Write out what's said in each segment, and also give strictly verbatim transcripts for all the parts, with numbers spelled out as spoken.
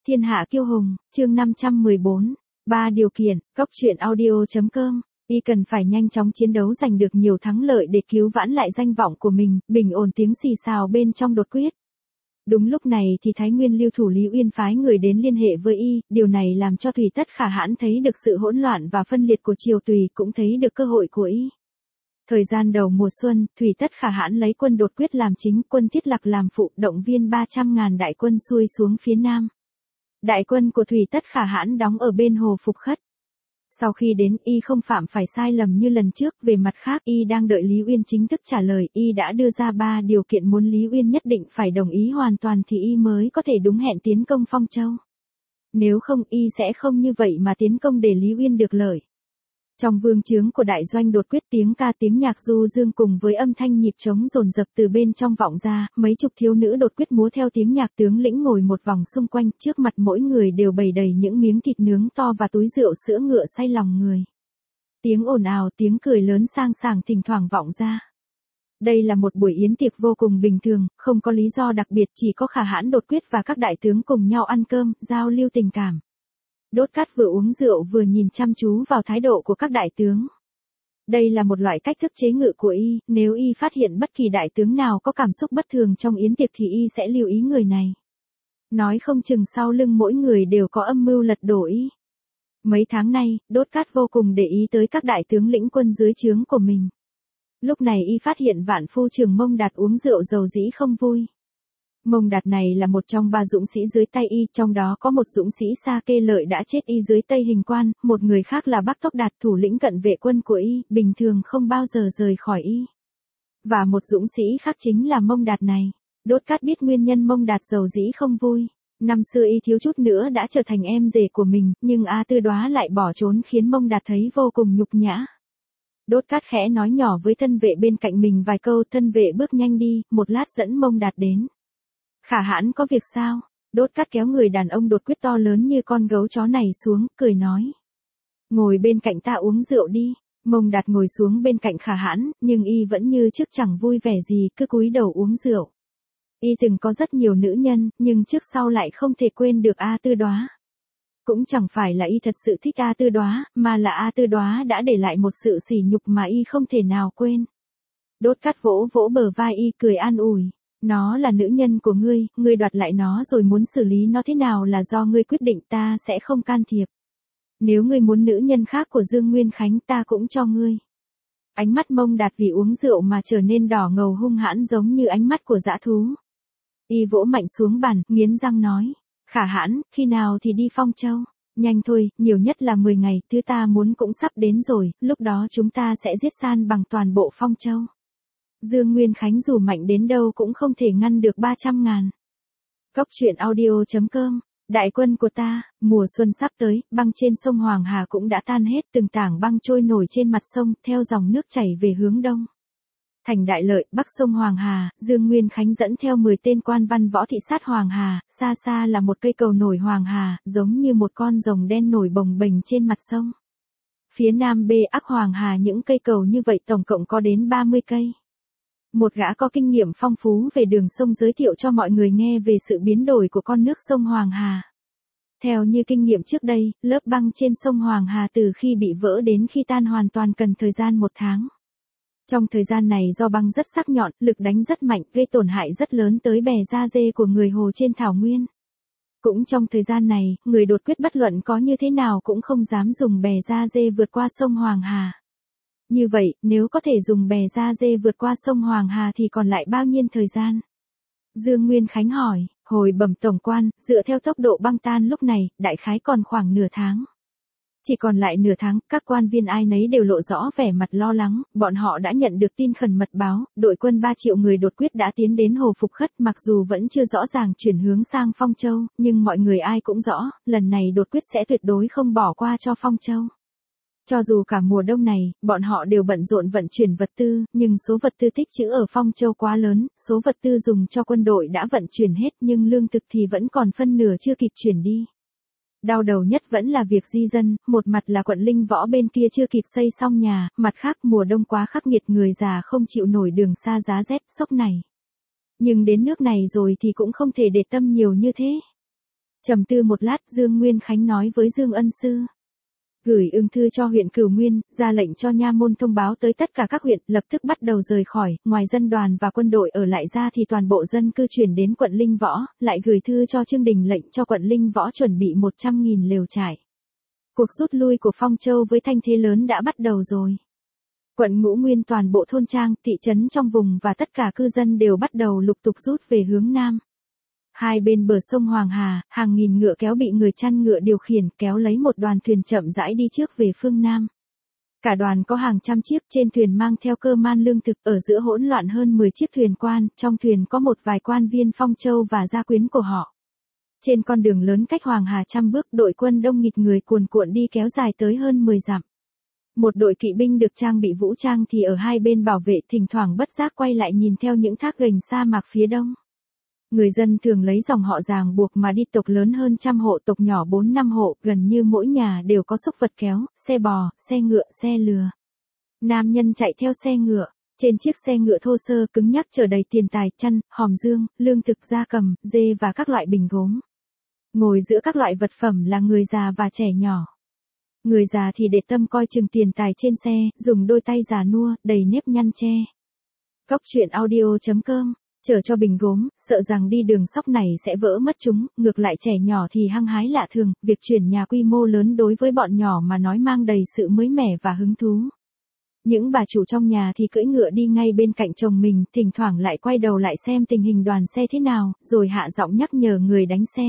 Thiên hạ kiêu hùng, chương năm trăm mười bốn. Ba điều kiện, Cốc truyện audio.com. Y cần phải nhanh chóng chiến đấu giành được nhiều thắng lợi để cứu vãn lại danh vọng của mình, bình ổn tiếng xì xào bên trong đột quyết. Đúng lúc này thì Thái Nguyên lưu thủ Lý Uyên phái người đến liên hệ với y, điều này làm cho Thủy Tất Khả Hãn thấy được sự hỗn loạn và phân liệt của triều Tùy, cũng thấy được cơ hội của y. Thời gian đầu mùa xuân, Thủy Tất Khả Hãn lấy quân đột quyết làm chính, quân Thiết Lạc làm phụ, động viên ba trăm ngàn đại quân xuôi xuống phía nam. Đại quân của Thủy Tất Khả Hãn đóng ở bên hồ Phục Khất. Sau khi đến, y không phạm phải sai lầm như lần trước, về mặt khác y đang đợi Lý Uyên chính thức trả lời, y đã đưa ra ba điều kiện muốn Lý Uyên nhất định phải đồng ý hoàn toàn thì y mới có thể đúng hẹn tiến công Phong Châu. Nếu không y sẽ không như vậy mà tiến công để Lý Uyên được lợi. Trong vương trướng của đại doanh đột quyết, tiếng ca tiếng nhạc du dương cùng với âm thanh nhịp trống dồn dập từ bên trong vọng ra, mấy chục thiếu nữ đột quyết múa theo tiếng nhạc, tướng lĩnh ngồi một vòng xung quanh, trước mặt mỗi người đều bày đầy những miếng thịt nướng to và túi rượu sữa ngựa say lòng người. Tiếng ồn ào, tiếng cười lớn sang sảng thỉnh thoảng vọng ra. Đây là một buổi yến tiệc vô cùng bình thường, không có lý do đặc biệt, chỉ có Khả Hãn đột quyết và các đại tướng cùng nhau ăn cơm, giao lưu tình cảm. Đốt Cát vừa uống rượu vừa nhìn chăm chú vào thái độ của các đại tướng. Đây là một loại cách thức chế ngự của y, nếu y phát hiện bất kỳ đại tướng nào có cảm xúc bất thường trong yến tiệc thì y sẽ lưu ý người này. Nói không chừng sau lưng mỗi người đều có âm mưu lật đổ y. Mấy tháng nay, Đốt Cát vô cùng để ý tới các đại tướng lĩnh quân dưới trướng của mình. Lúc này y phát hiện Vạn Phu Trường Mông Đạt uống rượu dầu dĩ không vui. Mông Đạt này là một trong ba dũng sĩ dưới tay y, trong đó có một dũng sĩ Sa Kê Lợi đã chết y dưới tay Hình Quan, một người khác là Bắc Tốc Đạt, thủ lĩnh cận vệ quân của y, bình thường không bao giờ rời khỏi y. Và một dũng sĩ khác chính là Mông Đạt này. Đốt Cát biết nguyên nhân Mông Đạt dầu dĩ không vui. Năm xưa y thiếu chút nữa đã trở thành em rể của mình, nhưng A Tư Đoá lại bỏ trốn khiến Mông Đạt thấy vô cùng nhục nhã. Đốt Cát khẽ nói nhỏ với thân vệ bên cạnh mình vài câu, thân vệ bước nhanh đi, một lát dẫn Mông Đạt đến. Khả Hãn có việc sao? Đốt Cát kéo người đàn ông đột quyết to lớn như con gấu chó này xuống, cười nói. Ngồi bên cạnh ta uống rượu đi. Mông Đạt ngồi xuống bên cạnh Khả Hãn, nhưng y vẫn như trước chẳng vui vẻ gì, cứ cúi đầu uống rượu. Y từng có rất nhiều nữ nhân, nhưng trước sau lại không thể quên được A Tư Đoá. Cũng chẳng phải là y thật sự thích A Tư Đoá, mà là A Tư Đoá đã để lại một sự sỉ nhục mà y không thể nào quên. Đốt Cát vỗ vỗ bờ vai y, cười an ủi. Nó là nữ nhân của ngươi, ngươi đoạt lại nó rồi muốn xử lý nó thế nào là do ngươi quyết định, ta sẽ không can thiệp. Nếu ngươi muốn nữ nhân khác của Dương Nguyên Khánh ta cũng cho ngươi. Ánh mắt Mông Đạt vì uống rượu mà trở nên đỏ ngầu hung hãn giống như ánh mắt của dã thú. Y vỗ mạnh xuống bàn, nghiến răng nói. Khả Hãn, khi nào thì đi Phong Châu? Nhanh thôi, nhiều nhất là mười ngày, thứ ta muốn cũng sắp đến rồi, lúc đó chúng ta sẽ giết san bằng toàn bộ Phong Châu. Dương Nguyên Khánh dù mạnh đến đâu cũng không thể ngăn được ba trăm ngàn. Cốc truyện audio.com. Đại quân của ta, mùa xuân sắp tới, băng trên sông Hoàng Hà cũng đã tan hết, từng tảng băng trôi nổi trên mặt sông, theo dòng nước chảy về hướng đông. Thành Đại Lợi, bắc sông Hoàng Hà, Dương Nguyên Khánh dẫn theo mười tên quan văn võ thị sát Hoàng Hà, xa xa là một cây cầu nổi Hoàng Hà, giống như một con rồng đen nổi bồng bềnh trên mặt sông. Phía nam bê ắc Hoàng Hà những cây cầu như vậy tổng cộng có đến ba mươi cây. Một gã có kinh nghiệm phong phú về đường sông giới thiệu cho mọi người nghe về sự biến đổi của con nước sông Hoàng Hà. Theo như kinh nghiệm trước đây, lớp băng trên sông Hoàng Hà từ khi bị vỡ đến khi tan hoàn toàn cần thời gian một tháng. Trong thời gian này do băng rất sắc nhọn, lực đánh rất mạnh, gây tổn hại rất lớn tới bè da dê của người Hồ trên thảo nguyên. Cũng trong thời gian này, người đột quyết bất luận có như thế nào cũng không dám dùng bè da dê vượt qua sông Hoàng Hà. Như vậy, nếu có thể dùng bè da dê vượt qua sông Hoàng Hà thì còn lại bao nhiêu thời gian? Dương Nguyên Khánh hỏi, hồi bẩm tổng quan, dựa theo tốc độ băng tan lúc này, đại khái còn khoảng nửa tháng. Chỉ còn lại nửa tháng, các quan viên ai nấy đều lộ rõ vẻ mặt lo lắng, bọn họ đã nhận được tin khẩn mật báo, đội quân ba triệu người đột quyết đã tiến đến hồ Phục Khất, mặc dù vẫn chưa rõ ràng chuyển hướng sang Phong Châu, nhưng mọi người ai cũng rõ, lần này đột quyết sẽ tuyệt đối không bỏ qua cho Phong Châu. Cho dù cả mùa đông này, bọn họ đều bận rộn vận chuyển vật tư, nhưng số vật tư tích trữ ở Phong Châu quá lớn, số vật tư dùng cho quân đội đã vận chuyển hết nhưng lương thực thì vẫn còn phân nửa chưa kịp chuyển đi. Đau đầu nhất vẫn là việc di dân, một mặt là quận Linh Võ bên kia chưa kịp xây xong nhà, mặt khác mùa đông quá khắc nghiệt người già không chịu nổi đường xa giá rét sốc này. Nhưng đến nước này rồi thì cũng không thể để tâm nhiều như thế. Trầm tư một lát, Dương Nguyên Khánh nói với Dương Ân Sư. Gửi ưng thư cho huyện Cửu Nguyên, ra lệnh cho nha môn thông báo tới tất cả các huyện, lập tức bắt đầu rời khỏi, ngoài dân đoàn và quân đội ở lại ra thì toàn bộ dân cư chuyển đến quận Linh Võ, lại gửi thư cho Trương Đình lệnh cho quận Linh Võ chuẩn bị một trăm nghìn lều trại. Cuộc rút lui của Phong Châu với thanh thế lớn đã bắt đầu rồi. Quận Ngũ Nguyên toàn bộ thôn trang, thị trấn trong vùng và tất cả cư dân đều bắt đầu lục tục rút về hướng Nam. Hai bên bờ sông Hoàng Hà, hàng nghìn ngựa kéo bị người chăn ngựa điều khiển kéo lấy một đoàn thuyền chậm rãi đi trước về phương Nam. Cả đoàn có hàng trăm chiếc, trên thuyền mang theo cơ man lương thực, ở giữa hỗn loạn hơn mười chiếc thuyền quan, trong thuyền có một vài quan viên Phong Châu và gia quyến của họ. Trên con đường lớn cách Hoàng Hà trăm bước, đội quân đông nghịt người cuồn cuộn đi kéo dài tới hơn mười dặm. Một đội kỵ binh được trang bị vũ trang thì ở hai bên bảo vệ, thỉnh thoảng bất giác quay lại nhìn theo những thác gành sa mạc phía đông. Người dân thường lấy dòng họ ràng buộc mà đi, tộc lớn hơn trăm hộ, tộc nhỏ bốn năm hộ, gần như mỗi nhà đều có súc vật kéo, xe bò, xe ngựa, xe lừa. Nam nhân chạy theo xe ngựa, trên chiếc xe ngựa thô sơ cứng nhắc chở đầy tiền tài, chăn, hòm dương, lương thực, gia cầm, dê và các loại bình gốm. Ngồi giữa các loại vật phẩm là người già và trẻ nhỏ. Người già thì để tâm coi chừng tiền tài trên xe, dùng đôi tay già nua, đầy nếp nhăn che. Góc truyện audio chấm com, chở cho bình gốm, sợ rằng đi đường sóc này sẽ vỡ mất chúng, ngược lại trẻ nhỏ thì hăng hái lạ thường, việc chuyển nhà quy mô lớn đối với bọn nhỏ mà nói mang đầy sự mới mẻ và hứng thú. Những bà chủ trong nhà thì cưỡi ngựa đi ngay bên cạnh chồng mình, thỉnh thoảng lại quay đầu lại xem tình hình đoàn xe thế nào, rồi hạ giọng nhắc nhở người đánh xe.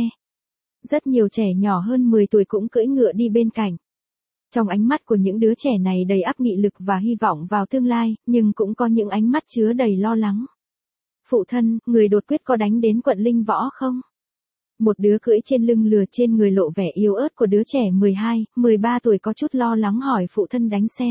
Rất nhiều trẻ nhỏ hơn mười tuổi cũng cưỡi ngựa đi bên cạnh. Trong ánh mắt của những đứa trẻ này đầy ắp nghị lực và hy vọng vào tương lai, nhưng cũng có những ánh mắt chứa đầy lo lắng. Phụ thân, người đột quyết có đánh đến quận Linh Võ không? Một đứa cưỡi trên lưng lừa, trên người lộ vẻ yếu ớt của đứa trẻ mười hai, mười ba tuổi có chút lo lắng hỏi phụ thân đánh xe.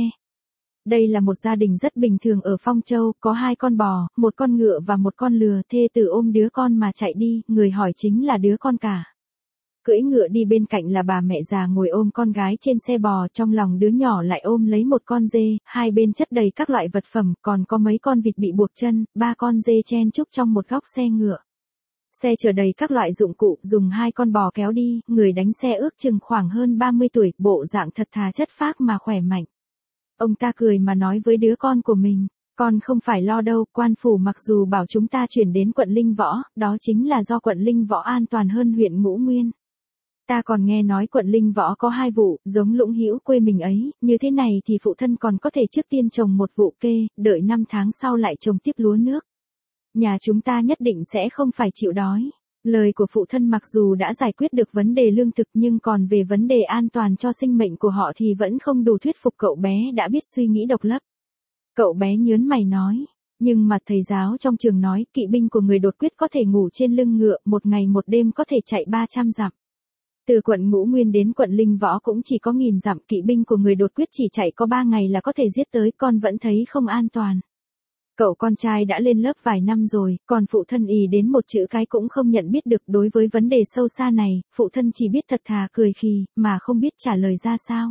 Đây là một gia đình rất bình thường ở Phong Châu, có hai con bò, một con ngựa và một con lừa, thê tử ôm đứa con mà chạy đi, người hỏi chính là đứa con cả. Cưỡi ngựa đi bên cạnh là bà mẹ già ngồi ôm con gái trên xe bò, trong lòng đứa nhỏ lại ôm lấy một con dê, hai bên chất đầy các loại vật phẩm, còn có mấy con vịt bị buộc chân, ba con dê chen chúc trong một góc xe ngựa. Xe chở đầy các loại dụng cụ, dùng hai con bò kéo đi, người đánh xe ước chừng khoảng hơn ba mươi tuổi, bộ dạng thật thà chất phác mà khỏe mạnh. Ông ta cười mà nói với đứa con của mình, con không phải lo đâu, quan phủ mặc dù bảo chúng ta chuyển đến quận Linh Võ, đó chính là do quận Linh Võ an toàn hơn huyện Ngũ Nguyên. Ta còn nghe nói quận Linh Võ có hai vụ, giống Lũng Hữu quê mình ấy, như thế này thì phụ thân còn có thể trước tiên trồng một vụ kê, đợi năm tháng sau lại trồng tiếp lúa nước. Nhà chúng ta nhất định sẽ không phải chịu đói. Lời của phụ thân mặc dù đã giải quyết được vấn đề lương thực nhưng còn về vấn đề an toàn cho sinh mệnh của họ thì vẫn không đủ thuyết phục cậu bé đã biết suy nghĩ độc lập. Cậu bé nhớn mày nói, nhưng mà thầy giáo trong trường nói kỵ binh của người đột quyết có thể ngủ trên lưng ngựa, một ngày một đêm có thể chạy ba trăm dặm. Từ quận Ngũ Nguyên đến quận Linh Võ cũng chỉ có nghìn dặm, kỵ binh của người đột quyết chỉ chạy có ba ngày là có thể giết tới, con vẫn thấy không an toàn. Cậu con trai đã lên lớp vài năm rồi, còn phụ thân ì đến một chữ cái cũng không nhận biết được. Đối với vấn đề sâu xa này, phụ thân chỉ biết thật thà cười khì, mà không biết trả lời ra sao.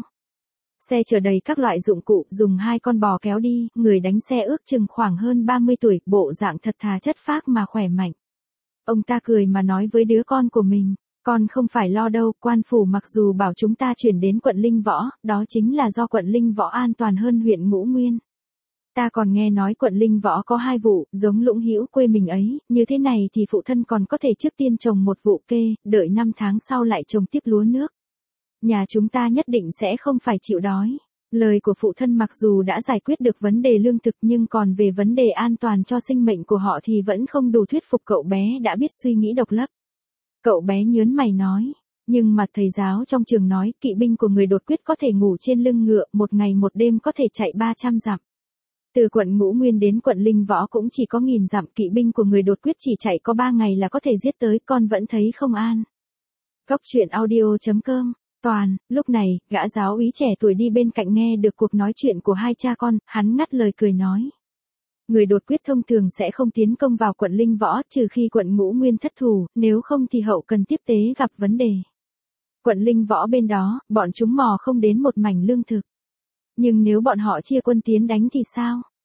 Xe chở đầy các loại dụng cụ, dùng hai con bò kéo đi, người đánh xe ước chừng khoảng hơn ba mươi tuổi, bộ dạng thật thà chất phác mà khỏe mạnh. Ông ta cười mà nói với đứa con của mình, con không phải lo đâu, quan phủ mặc dù bảo chúng ta chuyển đến quận Linh Võ, đó chính là do quận Linh Võ an toàn hơn huyện Ngũ Nguyên. Ta còn nghe nói quận Linh Võ có hai vụ, giống Lũng Hữu quê mình ấy, như thế này thì phụ thân còn có thể trước tiên trồng một vụ kê, đợi năm tháng sau lại trồng tiếp lúa nước. Nhà chúng ta nhất định sẽ không phải chịu đói. Lời của phụ thân mặc dù đã giải quyết được vấn đề lương thực nhưng còn về vấn đề an toàn cho sinh mệnh của họ thì vẫn không đủ thuyết phục cậu bé đã biết suy nghĩ độc lập. Cậu bé nhớn mày nói, nhưng mà thầy giáo trong trường nói kỵ binh của người đột quyết có thể ngủ trên lưng ngựa, một ngày một đêm có thể chạy ba trăm dặm. Từ quận Ngũ Nguyên đến quận Linh Võ cũng chỉ có nghìn dặm, kỵ binh của người đột quyết chỉ chạy có ba ngày là có thể giết tới, con vẫn thấy không an. Góc truyện audio chấm com, toàn, lúc này, gã giáo úy trẻ tuổi đi bên cạnh nghe được cuộc nói chuyện của hai cha con, hắn ngắt lời cười nói. Người đột quyết thông thường sẽ không tiến công vào quận Linh Võ trừ khi quận Ngũ Nguyên thất thủ, nếu không thì hậu cần tiếp tế gặp vấn đề. Quận Linh Võ bên đó, bọn chúng mò không đến một mảnh lương thực. Nhưng nếu bọn họ chia quân tiến đánh thì sao?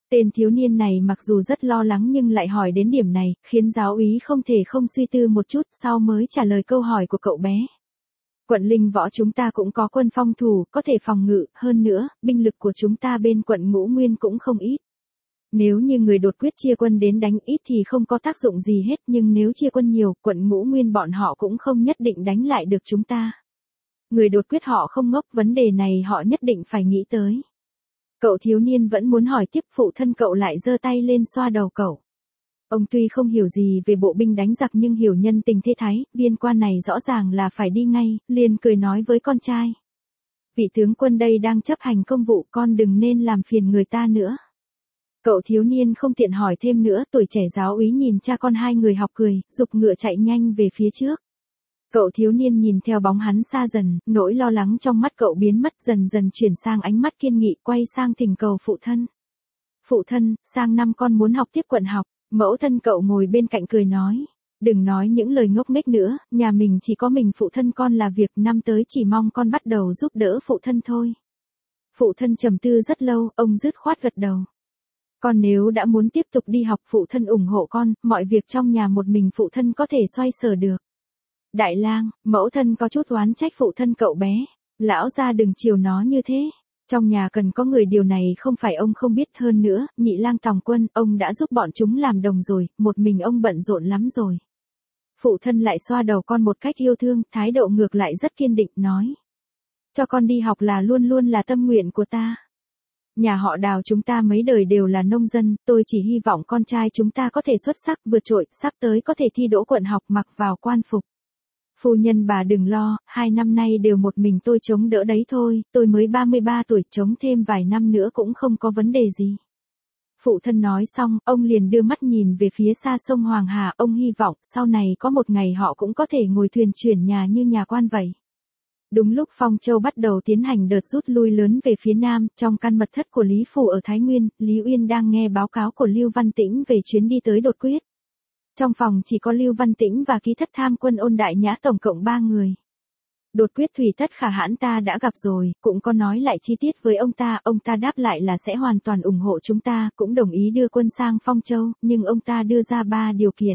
Tên thiếu niên này mặc dù rất lo lắng nhưng lại hỏi đến điểm này, khiến giáo úy không thể không suy tư một chút sau mới trả lời câu hỏi của cậu bé. Quận Linh Võ chúng ta cũng có quân phong thủ, có thể phòng ngự, hơn nữa, binh lực của chúng ta bên quận Ngũ Nguyên cũng không ít. Nếu như người đột quyết chia quân đến đánh ít thì không có tác dụng gì hết, nhưng nếu chia quân nhiều, quận Ngũ Nguyên bọn họ cũng không nhất định đánh lại được chúng ta. Người đột quyết họ không ngốc, vấn đề này họ nhất định phải nghĩ tới. Cậu thiếu niên vẫn muốn hỏi tiếp, phụ thân cậu lại giơ tay lên xoa đầu cậu. Ông tuy không hiểu gì về bộ binh đánh giặc nhưng hiểu nhân tình thế thái, viên quan này rõ ràng là phải đi ngay, liền cười nói với con trai. Vị tướng quân đây đang chấp hành công vụ, con đừng nên làm phiền người ta nữa. Cậu thiếu niên không tiện hỏi thêm nữa, tuổi trẻ giáo úy nhìn cha con hai người học cười, giục ngựa chạy nhanh về phía trước. Cậu thiếu niên nhìn theo bóng hắn xa dần, nỗi lo lắng trong mắt cậu biến mất dần dần chuyển sang ánh mắt kiên nghị, quay sang thỉnh cầu phụ thân. Phụ thân, sang năm con muốn học tiếp quận học. Mẫu thân cậu ngồi bên cạnh cười nói. Đừng nói những lời ngốc nghếch nữa, nhà mình chỉ có mình phụ thân con là việc, năm tới chỉ mong con bắt đầu giúp đỡ phụ thân thôi. Phụ thân trầm tư rất lâu, ông dứt khoát gật đầu. Con nếu đã muốn tiếp tục đi học, phụ thân ủng hộ con, mọi việc trong nhà một mình phụ thân có thể xoay sở được. Đại lang, mẫu thân có chút oán trách phụ thân cậu bé. Lão gia đừng chiều nó như thế. Trong nhà cần có người, điều này không phải ông không biết, hơn nữa, nhị lang tòng quân, ông đã giúp bọn chúng làm đồng rồi, một mình ông bận rộn lắm rồi. Phụ thân lại xoa đầu con một cách yêu thương, thái độ ngược lại rất kiên định, nói. Cho con đi học là luôn luôn là tâm nguyện của ta. Nhà họ Đào chúng ta mấy đời đều là nông dân, tôi chỉ hy vọng con trai chúng ta có thể xuất sắc vượt trội, sắp tới có thể thi đỗ quận học, mặc vào quan phục. Phu nhân bà đừng lo, hai năm nay đều một mình tôi chống đỡ đấy thôi, tôi mới ba mươi ba tuổi, chống thêm vài năm nữa cũng không có vấn đề gì. Phụ thân nói xong, ông liền đưa mắt nhìn về phía xa sông Hoàng Hà, ông hy vọng sau này có một ngày họ cũng có thể ngồi thuyền chuyển nhà như nhà quan vậy. Đúng lúc Phong Châu bắt đầu tiến hành đợt rút lui lớn về phía nam, trong căn mật thất của Lý Phủ ở Thái Nguyên, Lý Uyên đang nghe báo cáo của Lưu Văn Tĩnh về chuyến đi tới đột quyết. Trong phòng chỉ có Lưu Văn Tĩnh và ký thất tham quân Ôn Đại Nhã, tổng cộng ba người. Đột quyết thủy thất Khả Hãn ta đã gặp rồi, cũng có nói lại chi tiết với ông ta, ông ta đáp lại là sẽ hoàn toàn ủng hộ chúng ta, cũng đồng ý đưa quân sang Phong Châu, nhưng ông ta đưa ra ba điều kiện.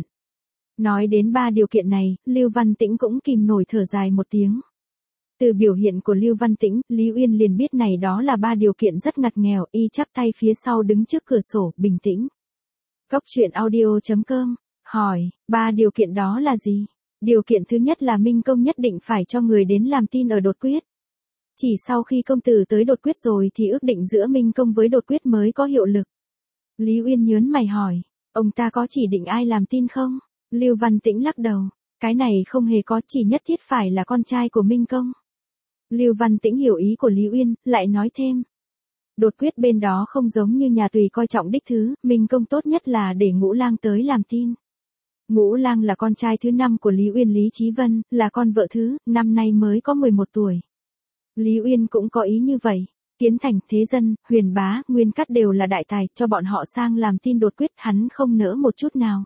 Nói đến ba điều kiện này, Lưu Văn Tĩnh cũng kìm nổi thở dài một tiếng. Từ biểu hiện của Lưu Văn Tĩnh, Lý Uyên liền biết này đó là ba điều kiện rất ngặt nghèo, y chắp tay phía sau đứng trước cửa sổ, bình tĩnh. Cốc truyện audio chấm com hỏi, ba điều kiện đó là gì? Điều kiện thứ nhất là Minh Công nhất định phải cho người đến làm tin ở đột quyết. Chỉ sau khi công tử tới đột quyết rồi thì ước định giữa Minh Công với đột quyết mới có hiệu lực. Lý Uyên nhớn mày hỏi, ông ta có chỉ định ai làm tin không? Lưu Văn Tĩnh lắc đầu, cái này không hề có, chỉ nhất thiết phải là con trai của Minh Công. Lưu Văn Tĩnh hiểu ý của Lý Uyên, lại nói thêm. Đột quyết bên đó không giống như nhà Tùy coi trọng đích thứ, Minh Công tốt nhất là để Ngũ Lang tới làm tin. Ngũ Lang là con trai thứ năm của Lý Uyên, Lý Chí Vân, là con vợ thứ, năm nay mới có mười một tuổi. Lý Uyên cũng có ý như vậy. Kiến Thành, Thế Dân, Huyền Bá, Nguyên Cát đều là đại tài, cho bọn họ sang làm tin đột quyết, hắn không nỡ một chút nào.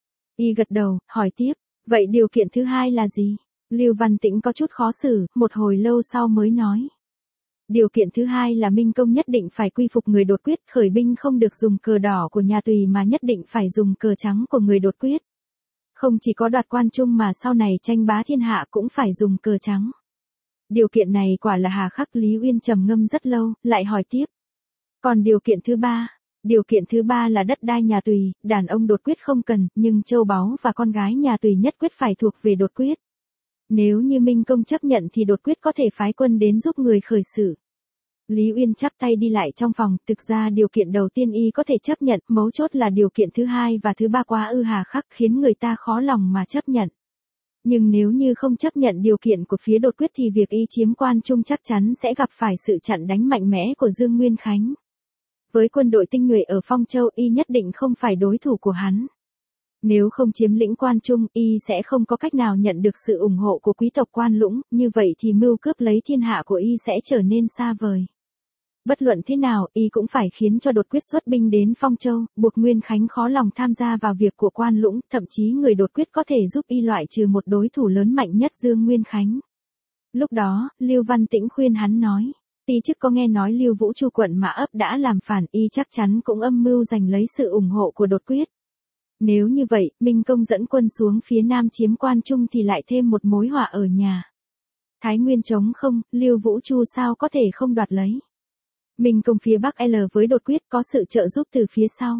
Y gật đầu, hỏi tiếp, vậy điều kiện thứ hai là gì? Lưu Văn Tĩnh có chút khó xử, một hồi lâu sau mới nói. Điều kiện thứ hai là Minh Công nhất định phải quy phục người đột quyết, khởi binh không được dùng cờ đỏ của nhà Tùy mà nhất định phải dùng cờ trắng của người đột quyết. Không chỉ có đoạt quan trung mà sau này tranh bá thiên hạ cũng phải dùng cờ trắng. Điều kiện này quả là hà khắc. Lý Uyên trầm ngâm rất lâu, lại hỏi tiếp. Còn điều kiện thứ ba? Điều kiện thứ ba là đất đai nhà Tùy, đàn ông đột quyết không cần, nhưng châu báu và con gái nhà Tùy nhất quyết phải thuộc về đột quyết. Nếu như Minh Công chấp nhận thì đột quyết có thể phái quân đến giúp người khởi sự. Lý Uyên chắp tay đi lại trong phòng, thực ra điều kiện đầu tiên y có thể chấp nhận, mấu chốt là điều kiện thứ hai và thứ ba quá ư hà khắc khiến người ta khó lòng mà chấp nhận. Nhưng nếu như không chấp nhận điều kiện của phía đột quyết thì việc y chiếm quan trung chắc chắn sẽ gặp phải sự chặn đánh mạnh mẽ của Dương Nguyên Khánh. Với quân đội tinh nhuệ ở Phong Châu y nhất định không phải đối thủ của hắn. Nếu không chiếm lĩnh quan trung, y sẽ không có cách nào nhận được sự ủng hộ của quý tộc Quan Lũng, như vậy thì mưu cướp lấy thiên hạ của y sẽ trở nên xa vời. Bất luận thế nào, y cũng phải khiến cho đột quyết xuất binh đến Phong Châu, buộc Nguyên Khánh khó lòng tham gia vào việc của Quan Lũng, thậm chí người đột quyết có thể giúp y loại trừ một đối thủ lớn mạnh nhất Dương Nguyên Khánh. Lúc đó, Lưu Văn Tĩnh khuyên hắn nói, Ti chức có nghe nói Lưu Vũ Chu quận Mã Ấp đã làm phản, y chắc chắn cũng âm mưu giành lấy sự ủng hộ của Đột Quyết. Nếu như vậy, Minh Công dẫn quân xuống phía nam chiếm Quan Trung thì lại thêm một mối họa ở nhà. Thái Nguyên trống không, Lưu Vũ Chu sao có thể không đoạt lấy. Minh Công phía Bắc L với Đột Quyết có sự trợ giúp từ phía sau.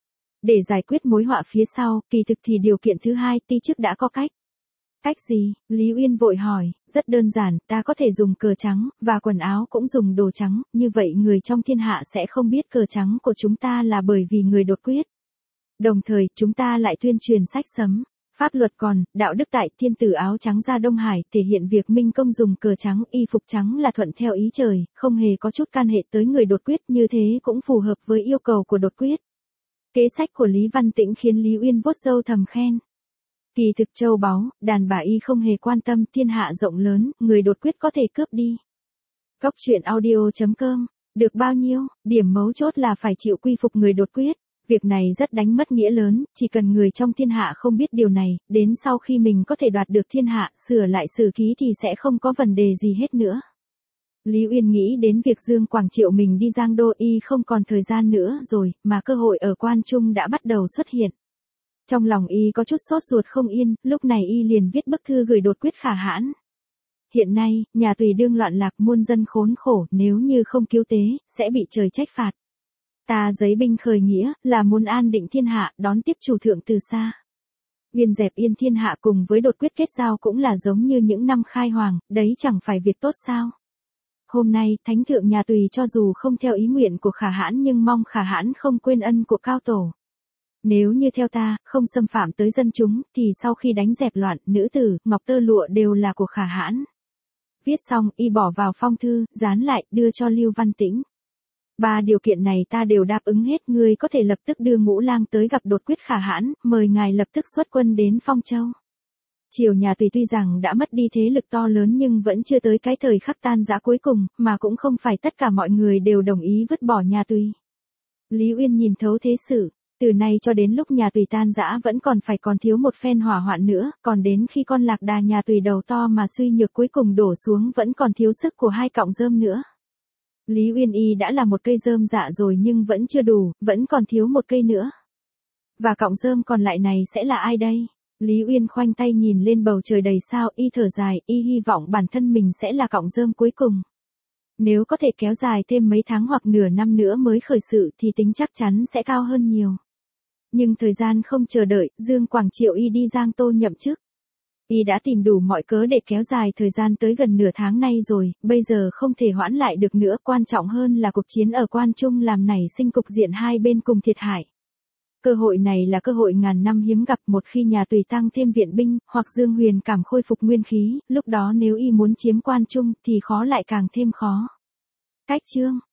Để giải quyết mối họa phía sau, kỳ thực thì điều kiện thứ hai Ti chức đã có cách. Cách gì? Lý Uyên vội hỏi, rất đơn giản, ta có thể dùng cờ trắng, và quần áo cũng dùng đồ trắng, như vậy người trong thiên hạ sẽ không biết cờ trắng của chúng ta là bởi vì người Đột Quyết. Đồng thời, chúng ta lại tuyên truyền sách sấm. Pháp luật còn, đạo đức tại thiên tử áo trắng ra Đông Hải, thể hiện việc Minh Công dùng cờ trắng, y phục trắng là thuận theo ý trời, không hề có chút can hệ tới người Đột Quyết, như thế cũng phù hợp với yêu cầu của Đột Quyết. Kế sách của Lý Văn Tĩnh khiến Lý Uyên vuốt râu thầm khen. Kỳ thực châu báu, đàn bà y không hề quan tâm, thiên hạ rộng lớn, người Đột Quyết có thể cướp đi. Cóc truyện audio chấm com, được bao nhiêu, điểm mấu chốt là phải chịu quy phục người Đột Quyết. Việc này rất đánh mất nghĩa lớn, chỉ cần người trong thiên hạ không biết điều này, đến sau khi mình có thể đoạt được thiên hạ, sửa lại sử ký thì sẽ không có vấn đề gì hết nữa. Lý Uyên nghĩ đến việc Dương Quảng triệu mình đi Giang Đô, y không còn thời gian nữa rồi, mà cơ hội ở Quan Trung đã bắt đầu xuất hiện. Trong lòng y có chút sốt ruột không yên, lúc này y liền viết bức thư gửi Đột Quyết Khả Hãn. Hiện nay, nhà Tùy đương loạn lạc, muôn dân khốn khổ, nếu như không cứu tế, sẽ bị trời trách phạt. Ta giấy binh khởi nghĩa, là muốn an định thiên hạ, đón tiếp chủ thượng từ xa. Uyên dẹp yên thiên hạ cùng với Đột Quyết kết giao cũng là giống như những năm khai hoàng, đấy chẳng phải việc tốt sao. Hôm nay, Thánh thượng nhà Tùy cho dù không theo ý nguyện của Khả Hãn nhưng mong Khả Hãn không quên ân của cao tổ. Nếu như theo ta, không xâm phạm tới dân chúng, thì sau khi đánh dẹp loạn, nữ tử, ngọc tơ lụa đều là của Khả Hãn. Viết xong, y bỏ vào phong thư, dán lại, đưa cho Lưu Văn Tĩnh. Ba điều kiện này ta đều đáp ứng hết, ngươi có thể lập tức đưa Ngũ Lang tới gặp Đột Quyết Khả Hãn, mời ngài lập tức xuất quân đến Phong Châu. Triều nhà Tùy tuy rằng đã mất đi thế lực to lớn nhưng vẫn chưa tới cái thời khắc tan rã cuối cùng, mà cũng không phải tất cả mọi người đều đồng ý vứt bỏ nhà Tùy. Lý Uyên nhìn thấu thế sự, từ nay cho đến lúc nhà Tùy tan rã vẫn còn phải còn thiếu một phen hỏa hoạn nữa, còn đến khi con lạc đà nhà Tùy đầu to mà suy nhược cuối cùng đổ xuống vẫn còn thiếu sức của hai cọng rơm nữa. Lý Uyên y đã là một cây rơm dạ rồi nhưng vẫn chưa đủ, vẫn còn thiếu một cây nữa. Và cọng rơm còn lại này sẽ là ai đây? Lý Uyên khoanh tay nhìn lên bầu trời đầy sao, y thở dài, y hy vọng bản thân mình sẽ là cọng rơm cuối cùng. Nếu có thể kéo dài thêm mấy tháng hoặc nửa năm nữa mới khởi sự thì tính chắc chắn sẽ cao hơn nhiều. Nhưng thời gian không chờ đợi, Dương Quảng triệu y đi Giang Tô nhậm chức. Y đã tìm đủ mọi cớ để kéo dài thời gian tới gần nửa tháng nay rồi, bây giờ không thể hoãn lại được nữa, quan trọng hơn là cuộc chiến ở Quan Trung làm nảy sinh cục diện hai bên cùng thiệt hại. Cơ hội này là cơ hội ngàn năm hiếm gặp, một khi nhà Tùy tăng thêm viện binh, hoặc Dương Huyền cảm khôi phục nguyên khí, lúc đó nếu y muốn chiếm Quan Trung thì khó lại càng thêm khó. Cách chương